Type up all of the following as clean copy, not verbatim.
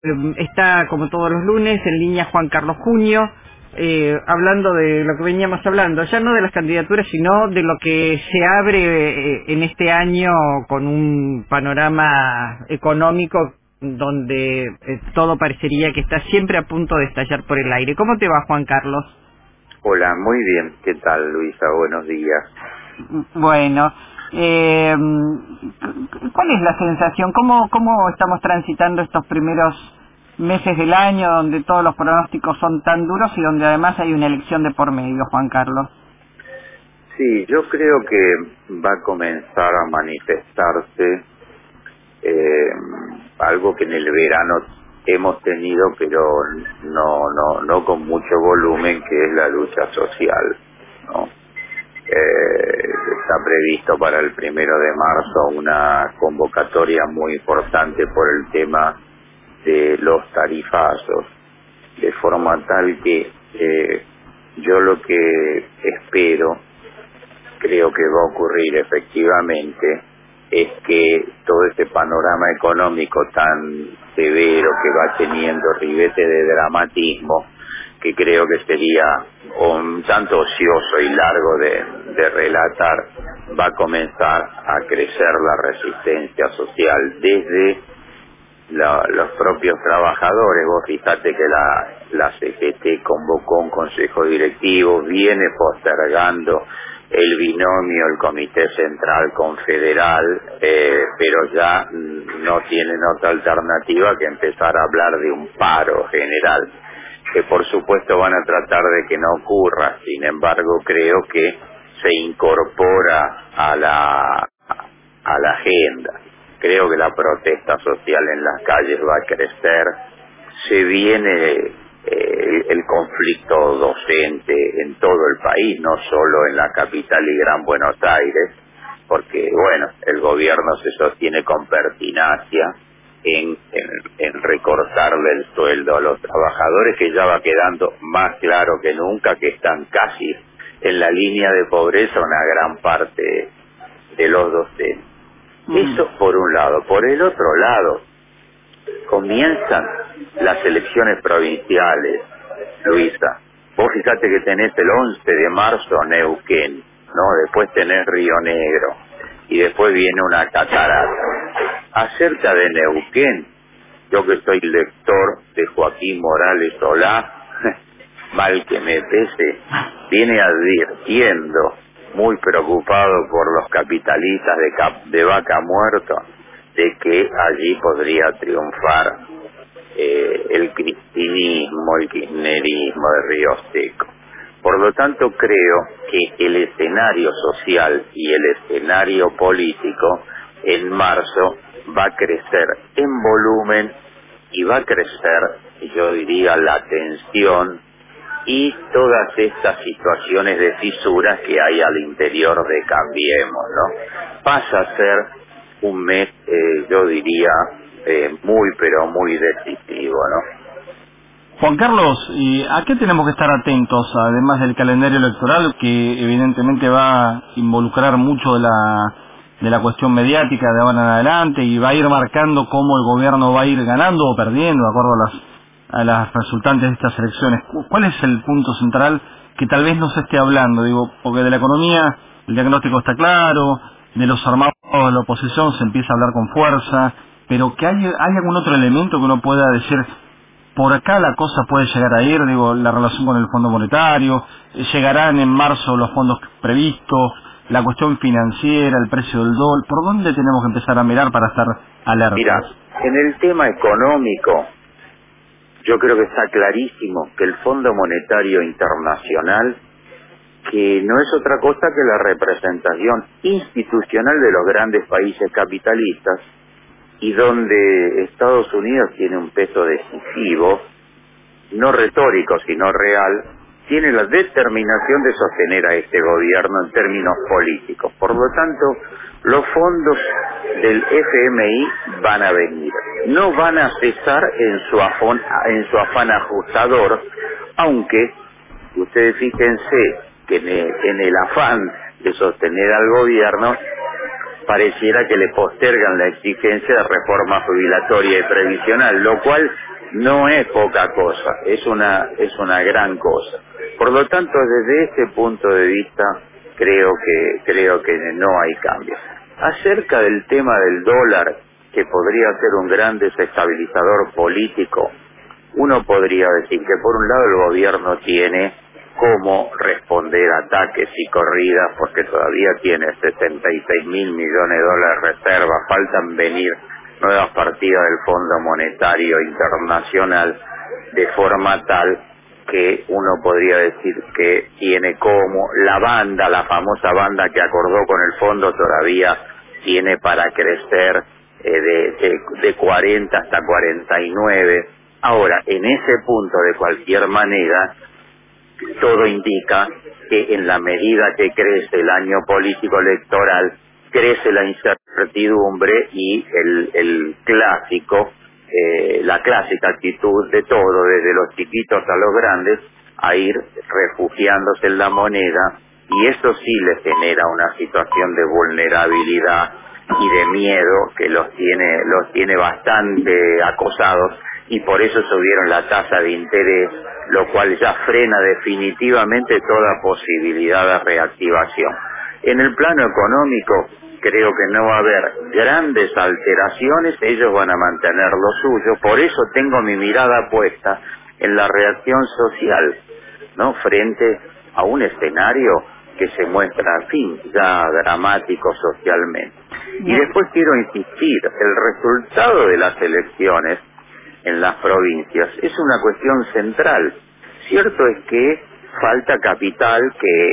Está, como todos los lunes, en línea Juan Carlos Junio, hablando de lo que veníamos hablando, ya no de las candidaturas, sino de lo que se abre en este año con un panorama económico donde todo parecería que está siempre a punto de estallar por el aire. ¿Cómo te va, Juan Carlos? Hola, muy bien. ¿Qué tal, Luisa? Buenos días. Bueno, ¿cuál es la sensación? ¿Cómo estamos transitando estos primeros meses del año donde todos los pronósticos son tan duros y donde además hay una elección de por medio, Juan Carlos? Sí, yo creo que va a comenzar a manifestarse algo que en el verano hemos tenido, pero no con mucho volumen, que es la lucha social, ¿no? Está previsto para el 1 de marzo una convocatoria muy importante por el tema de los tarifazos, de forma tal que yo lo que espero, creo que va a ocurrir efectivamente, es que todo este panorama económico tan severo que va teniendo ribete de dramatismo, que creo que sería un tanto ocioso y largo de relatar, va a comenzar a crecer la resistencia social desde los propios trabajadores. Vos fíjate que la CGT convocó un consejo directivo, viene postergando el binomio, el Comité Central Confederal, pero ya no tienen otra alternativa que empezar a hablar de un paro general, que por supuesto van a tratar de que no ocurra. Sin embargo, creo que se incorpora a la agenda. Creo que la protesta social en las calles va a crecer. Se viene el conflicto docente en todo el país, no solo en la capital y Gran Buenos Aires, porque bueno, el gobierno se sostiene con pertinacia en recortarle el sueldo a los trabajadores, que ya va quedando más claro que nunca que están casi en la línea de pobreza una gran parte de los docentes. Eso por un lado. Por el otro lado, comienzan las elecciones provinciales, Luisa. Vos fíjate que tenés el 11 de marzo Neuquén, ¿no? Después tenés Río Negro y después viene una catarata. Acerca de Neuquén, yo que soy lector de Joaquín Morales Solá, mal que me pese, viene advirtiendo, muy preocupado por los capitalistas de Vaca Muerta, de que allí podría triunfar el cristinismo, el kirchnerismo de Río Seco. Por lo tanto, creo que el escenario social y el escenario político en marzo va a crecer en volumen y va a crecer, yo diría, la tensión y todas estas situaciones de fisuras que hay al interior de Cambiemos, ¿no? Pasa a ser un mes, yo diría, muy pero muy decisivo, ¿no? Juan Carlos, ¿y a qué tenemos que estar atentos, además del calendario electoral, que evidentemente va a involucrar mucho de la cuestión mediática de ahora en adelante y va a ir marcando cómo el gobierno va a ir ganando o perdiendo de acuerdo a las resultantes de estas elecciones? ¿Cuál es el punto central que tal vez no se esté hablando? Digo, porque de la economía el diagnóstico está claro, de los armados de la oposición se empieza a hablar con fuerza, pero que hay algún otro elemento que uno pueda decir, por acá la cosa puede llegar a ir, digo, la relación con el Fondo Monetario, llegarán en marzo los fondos previstos, la cuestión financiera, el precio del dólar, ¿por dónde tenemos que empezar a mirar para estar alertas? Mira, en el tema económico, yo creo que está clarísimo que el Fondo Monetario Internacional, que no es otra cosa que la representación institucional de los grandes países capitalistas, y donde Estados Unidos tiene un peso decisivo, no retórico sino real, tiene la determinación de sostener a este gobierno en términos políticos. Por lo tanto, los fondos del FMI van a venir. No van a cesar en su afán ajustador, aunque ustedes fíjense que en el afán de sostener al gobierno, pareciera que le postergan la exigencia de reforma jubilatoria y previsional, lo cual no es poca cosa, es una gran cosa. Por lo tanto, desde este punto de vista, creo que no hay cambio. Acerca del tema del dólar, que podría ser un gran desestabilizador político, uno podría decir que por un lado el gobierno tiene cómo responder a ataques y corridas, porque todavía tiene 76.000 millones de dólares de reserva, faltan venir nuevas partidas del Fondo Monetario Internacional, de forma tal que uno podría decir que tiene como la famosa banda que acordó con el fondo, todavía tiene para crecer de 40 hasta 49. Ahora, en ese punto, de cualquier manera, todo indica que en la medida que crece el año político electoral, crece la incertidumbre y el clásico, la clásica actitud de todo, desde los chiquitos a los grandes, a ir refugiándose en la moneda, y eso sí les genera una situación de vulnerabilidad y de miedo que los tiene bastante acosados, y por eso subieron la tasa de interés, lo cual ya frena definitivamente toda posibilidad de reactivación. En el plano económico, creo que no va a haber grandes alteraciones, ellos van a mantener lo suyo, por eso tengo mi mirada puesta en la reacción social, ¿no?, frente a un escenario que se muestra, en fin, ya dramático socialmente. Y después quiero insistir, el resultado de las elecciones en las provincias es una cuestión central. Cierto es que falta capital,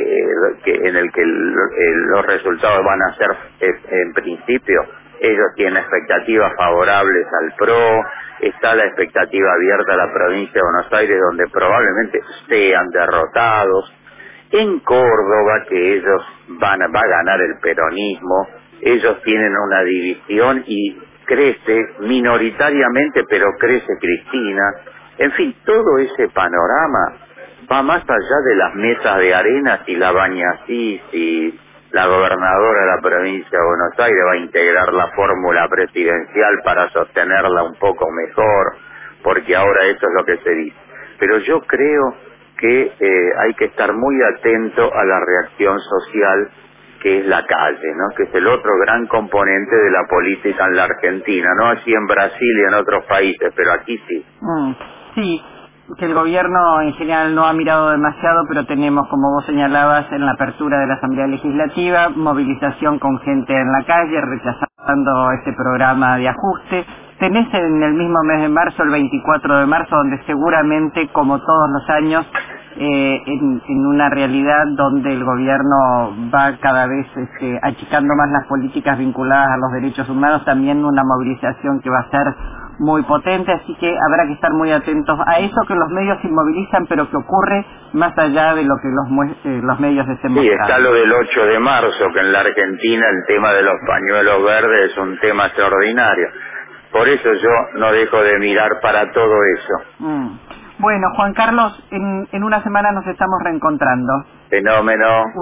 en el que los resultados van a ser, en principio, ellos tienen expectativas favorables al PRO, está la expectativa abierta a la provincia de Buenos Aires, donde probablemente sean derrotados. En Córdoba, que ellos va a ganar el peronismo, ellos tienen una división y crece minoritariamente, pero crece Cristina. En fin, todo ese panorama va más allá de las mesas de Arenas y la Bañasís, y la gobernadora de la provincia de Buenos Aires va a integrar la fórmula presidencial para sostenerla un poco mejor, porque ahora eso es lo que se dice. Pero yo creo que hay que estar muy atento a la reacción social, que es la calle, ¿no?, que es el otro gran componente de la política en la Argentina, no así en Brasil y en otros países, pero aquí sí. Sí, que el gobierno en general no ha mirado demasiado, pero tenemos, como vos señalabas, en la apertura de la Asamblea Legislativa, movilización con gente en la calle, rechazando este programa de ajuste. Tenés en el mismo mes de marzo, el 24 de marzo, donde seguramente, como todos los años, en una realidad donde el gobierno va cada vez achicando más las políticas vinculadas a los derechos humanos, también una movilización que va a ser muy potente, así que habrá que estar muy atentos a eso, que los medios se inmovilizan, pero que ocurre más allá de lo que los medios estén mostrando. Sí, está lo del 8 de marzo, que en la Argentina el tema de los pañuelos verdes es un tema extraordinario. Por eso yo no dejo de mirar para todo eso. Bueno, Juan Carlos, en una semana nos estamos reencontrando. Fenómeno.